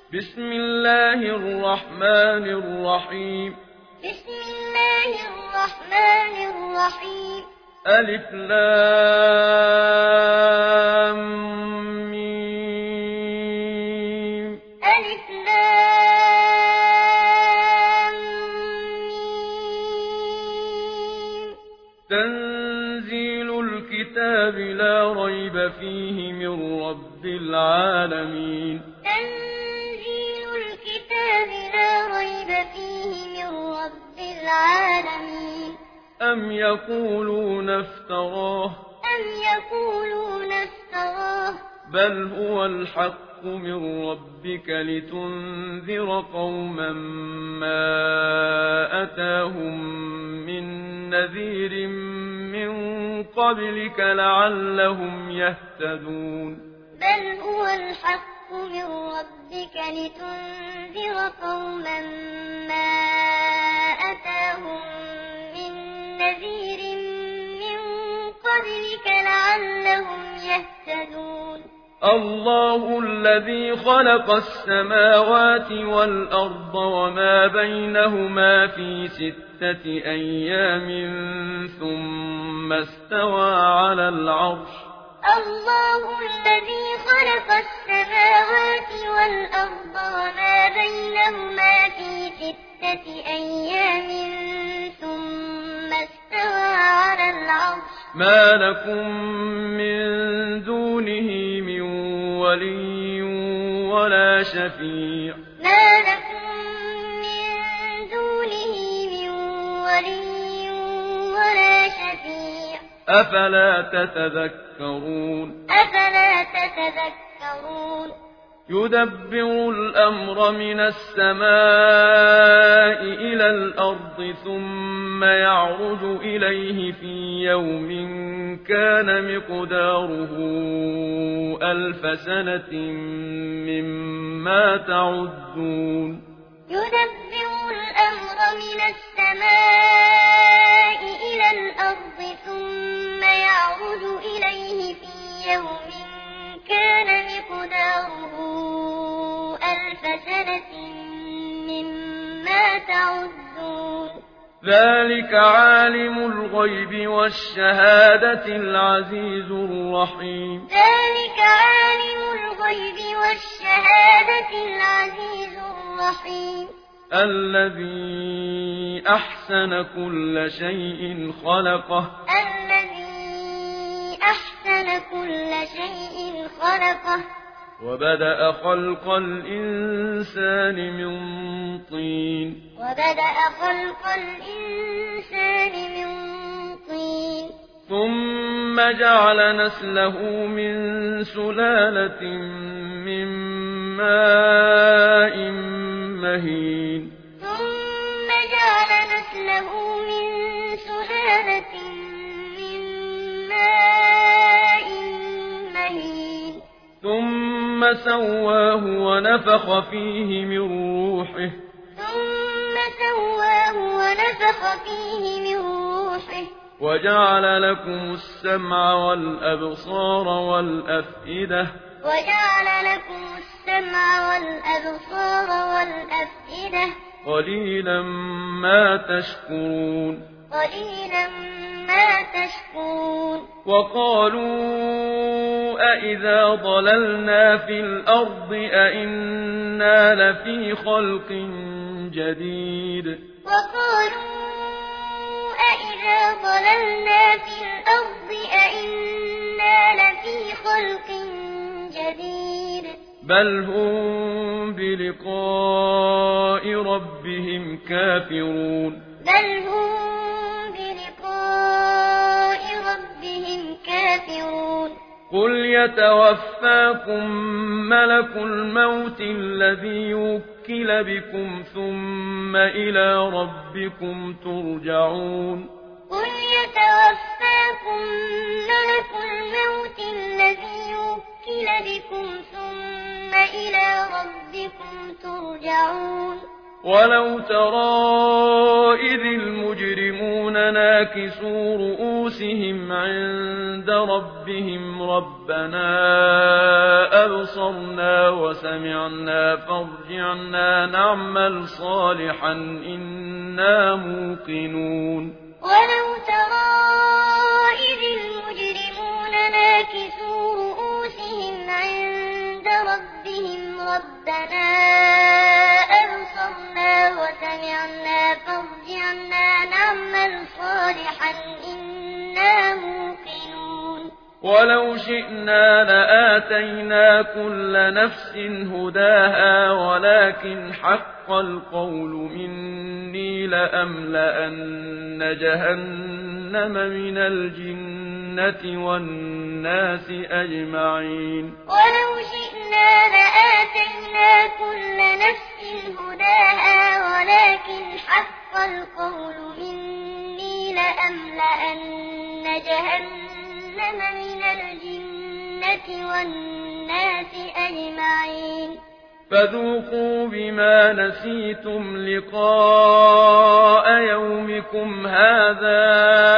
بسم الله الرحمن الرحيم بسم الله الرحمن الرحيم ألف لام ميم ألف لام ميم تنزيل الكتاب لا ريب فيه من رب العالمين تنزيل الكتاب لا ريب فيه من رب العالمين أم يقولون افتراه بل هو الحق من ربك لتنذر قوما ما أتاهم من نذير من قبلك لعلهم يهتدون بل هو الحق من ربك لتنذر قوما ما أتاهم من نذير من قبلك لعلهم يهتدون الله الذي خلق السماوات والأرض وما بينهما في 6 أيام ثم استوى على العرش الله الذي خلق السماوات والأرض وما بينهما في 6 أيام ثم استوى على العرش ما لكم من دونه من ولي ولا شفيع ما لكم من دونه من ولي ولا شفيع أفلا تتذكرون يدبر الأمر من السماء إلى الأرض ثم يعرج إليه في يوم كان مقداره 1000 سنة مما تعدون يدبر الأمر من السماء إلى الأرض ثم يعرج إليه في يوم كان مقداره 1000 سنة مما تعدون ذلك عالم الغيب والشهادة العزيز الرحيم ذلك عالم الغيب والشهادة العزيز الرحيم الذي أحسن كل شيء خلقه وبدأ خلق الإنسان من طين ثم جعل نسله من سلالة من ماء مهين ثم سواه ونفخ فيه من روحه وجعل لكم السمع والأبصار والأفئدة قليلا ما تشكرون وقالوا أإذا ضللنا في الأرض أإنا لفي خلق جديد بل هم بلقاء ربهم كافرون قل يتوفاكم ملك الموت الذي وكل بكم ثم إلى ربكم ترجعون ولو ترى إذ المجرمون ناكسوا رؤوسهم عند ربهم ربنا أبصرنا وسمعنا فارجعنا نعمل صالحا إنا موقنون ولو ترى إذ المجرمون ناكسوا رؤوسهم عند ربهم ربنا أبصرنا وسمعنا فارجعنا نعمل صالحا إنا موقنون ولو شئنا لآتينا كل نفس هداها ولكن حق القول مني لأملأن جهنم من الجنة والناس أجمعين ولو شئنا لآتينا كل نفس هداها ولكن حق القول مني لأملأن جهنم من الجنة والناس أجمعين فذوقوا بما نسيتم لقاء يومكم هذا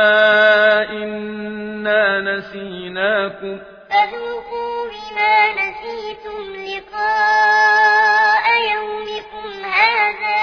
إنا نسيناكم فذوقوا بما نسيتم لقاء يومكم هذا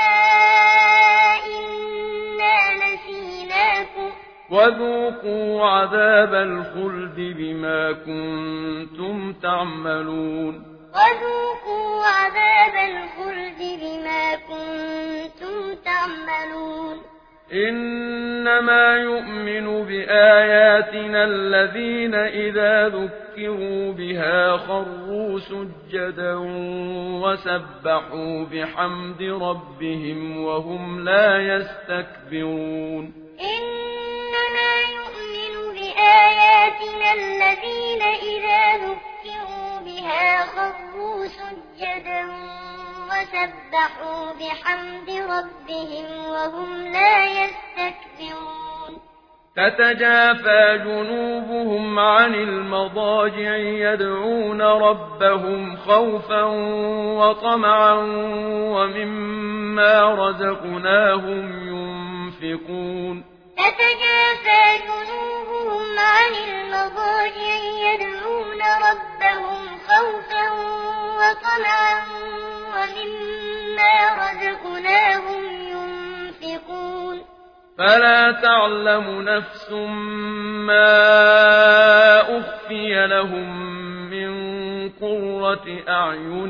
إنا نسيناكم وذوقوا عذاب الخلد بما كنتم تعملون وذوقوا عذاب الخلد بما كنتم تعملون إنما يؤمن بآياتنا الذين إذا ذكروا بها خروا سجدا وسبحوا بحمد ربهم وهم لا يستكبرون إنما يؤمن بآياتنا الذين إذا ذكروا بها خروا سجدا وسبحوا بحمد ربهم وهم لا يستكبرون تتجافى جنوبهم عن المضاجع يدعون ربهم خوفا وطمعا ومما رزقناهم ينفقون تتجافى جنوبهم عن المضاجع يدعون ربهم خوفا وطمعا ومما رزقناهم ينفقون فلا تعلم نفس ما أخفي لهم من قرة أعين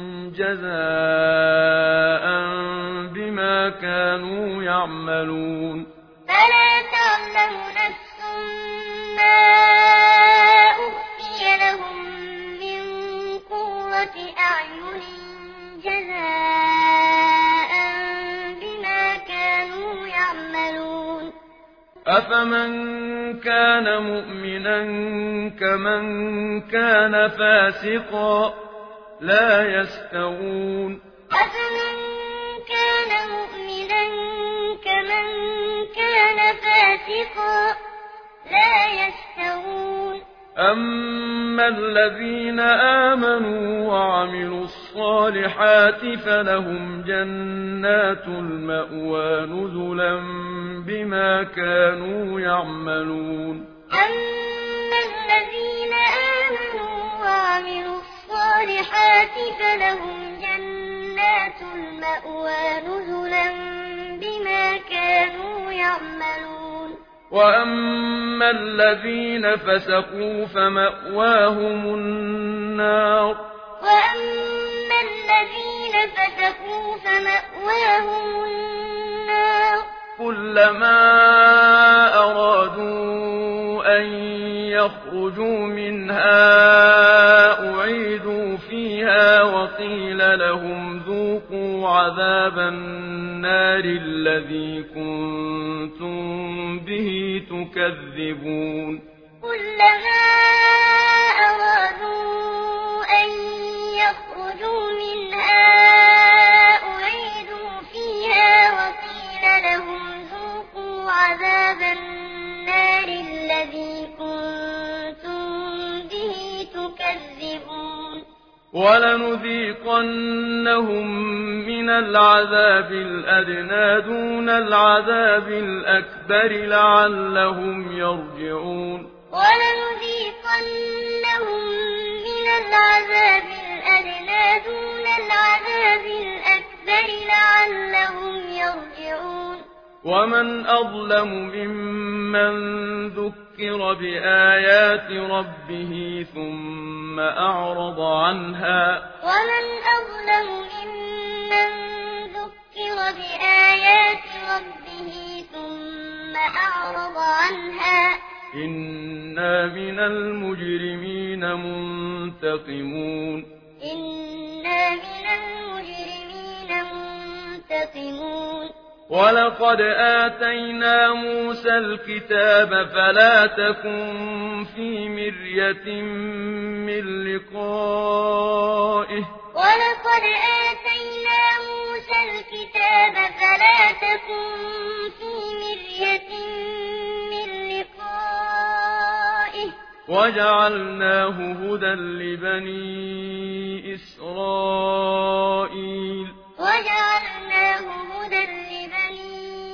جزاء بما كانوا يعملون فلا تعلم نفس ما أخفي لهم من قرة أعين جزاء بما كانوا يعملون أفمن كان مؤمنا كمن كان فاسقا لا يستوون أفمن كان مؤمنا كمن كان فاسقا لا يستوون أما الذين آمنوا وعملوا الصالحات فلهم جنات المأوى نزلا بما كانوا يعملون أما الذين آمنوا وعملوا الصالحات فلهم جنات المأوى نزلا بما كانوا يعملون وأما الذين فسقوا فمأواهم النار وأما الذين فسقوا فمأواهم النار كلما أرادوا أن يخرجوا منها أعيدوا فيها وقيل لهم ذوقوا عذاب النار الذي كنتم به تكذبون كلما أرادوا أن يخرجوا منها أعيدوا فيها وقيل لهم ذوقوا عذاب النار الذي كنتم به تكذبون وَلَنُذِيقَنَّهُم مِّنَ الْعَذَابِ الْأَدْنَىٰ دُونَ الْعَذَابِ الْأَكْبَرِ لَعَلَّهُمْ يَرْجِعُونَ وَلَنُذِيقَنَّهُم مِّنَ الْعَذَابِ الْأَدْنَىٰ دُونَ الْعَذَابِ الْأَكْبَرِ لَعَلَّهُمْ يَرْجِعُونَ وَمَنْ أَظْلَمُ مِمَّن ذُكِّرَ بِآيَاتِ رَبِّهِ ثُمَّ أَعْرَضَ عَنْهَا وَمَنْ أَظْلَمُ مِمَّن ذُكِّرَ بِآيَاتِ رَبِّهِ ثُمَّ أَعْرَضَ عَنْهَا إِنَّا مِنَ الْمُجْرِمِينَ مُنتَقِمُونَ إِنَّا مِنَ الْمُجْرِمِينَ مُنتَقِمُونَ وَلَقَدْ آتَيْنَا مُوسَى الْكِتَابَ فَلَا تَكُن فِي مِرْيَةٍ مِّن لِّقَائِهِ وَلَقَدْ آتَيْنَا مُوسَى الْكِتَابَ فَلَا تَكُن فِي مِرْيَةٍ مِّن لِّقَائِهِ وَجَعَلْنَاهُ هُدًى لِّبَنِي إِسْرَائِيلَ وَجَعَلْنَاهُ هُدًى لِّبَنِي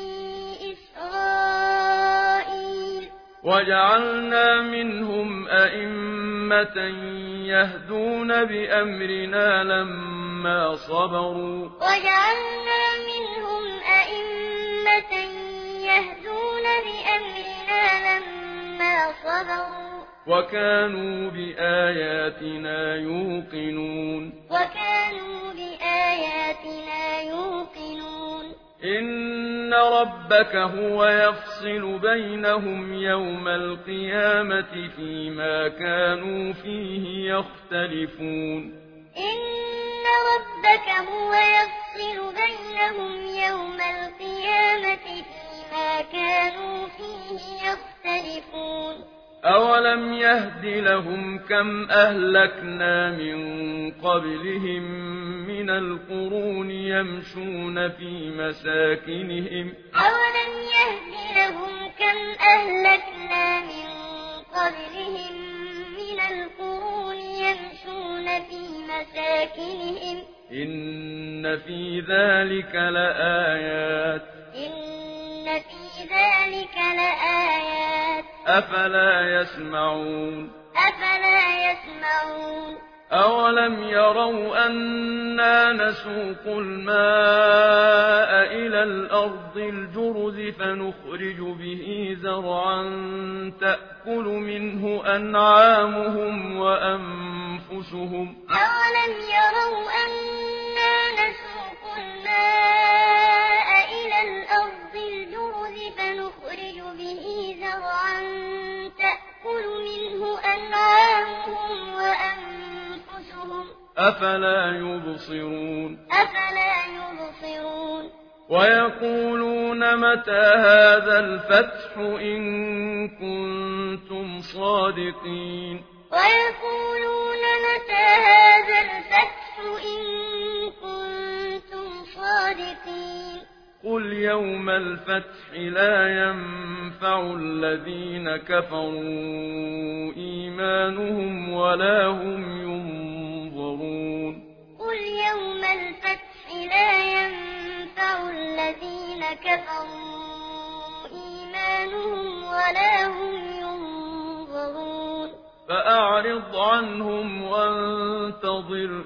إِسْرَائِيلَ وَجَعَلْنَا مِنْهُمْ أَئِمَّةً يَهْدُونَ بِأَمْرِنَا لَمَّا صَبَرُوا وَجَعَلْنَا مِنْهُمْ أَئِمَّةً يَهْدُونَ بِأَمْرِنَا لَمَّا صَبَرُوا وَكَانُوا بِآيَاتِنَا يُوقِنُونَ وَكَانُوا بِآيَاتِنَا يُوقِنُونَ إِنَّ رَبَّكَ هُوَ يَفْصِلُ بَيْنَهُمْ يَوْمَ الْقِيَامَةِ فِيمَا كَانُوا فِيهِ يَخْتَلِفُونَ إِنَّ رَبَّكَ هُوَ يَفْصِلُ بَيْنَهُمْ يَوْمَ الْقِيَامَةِ فِيمَا كَانُوا فِيهِ يَخْتَلِفُونَ أَوَلَمْ يَهْدِ لَهُمْ كَمْ أَهْلَكْنَا مِن قَبْلِهِم مِّنَ الْقُرُونِ يَمْشُونَ فِي مَسَاكِنِهِمْ أَوَلَمْ يَهْدِ لَهُمْ كَمْ أَهْلَكْنَا مِن قَبْلِهِم مِّنَ الْقُرُونِ يَمْشُونَ فِي مَسَاكِنِهِمْ إِنَّ فِي ذَلِكَ لَآيَاتٍ أَفَلَا يَسْمَعُونَ أَفَلَا يَسْمَعُونَ أَوَلَمْ يَرَوْا أَنَّا نَسُوقُ الْمَاءَ إِلَى الْأَرْضِ الْجُرُزِ فَنُخْرِجُ بِهِ زَرْعًا تَأْكُلُ مِنْهُ أَنْعَامُهُمْ وَأَنفُسُهُمْ أَوَلَمْ يَرَوْا أَنَّا نَسُوقُ الْمَاءَ إِلَى الْأَرْضِ الْجُرُزِ فَنُخْرِجُ بِهِ زَرْعًا تَأْكُلُ مِنْهُ أَنْعَامُهُمْ وَأَنفُسُهُمْ أَفَلَا يُبْصِرُونَ وَيَقُولُونَ مَتَىٰ هَٰذَا الْفَتْحُ إِن كُنتُمْ صَادِقِينَ وَيَقُولُونَ مَتَىٰ هَٰذَا الْفَتْحُ إِن كُنتُمْ صَادِقِينَ قُلْ يَوْمَ الْفَتْحِ لَا يَنفَعُ الَّذِينَ كَفَرُوا إِيمَانُهُمْ وَلَا هُمْ يُنظَرُونَ قُلْ يَوْمَ الْفَتْحِ لَا يَنفَعُ الَّذِينَ كَفَرُوا إِيمَانُهُمْ وَلَا هُمْ يُنظَرُونَ فَأَعْرِضْ عَنْهُمْ وَانتَظِرْ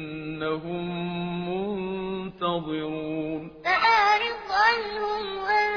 إِنَّهُم مُّنتَظِرُونَ فَأَعْرِضْ عَنْهُمْ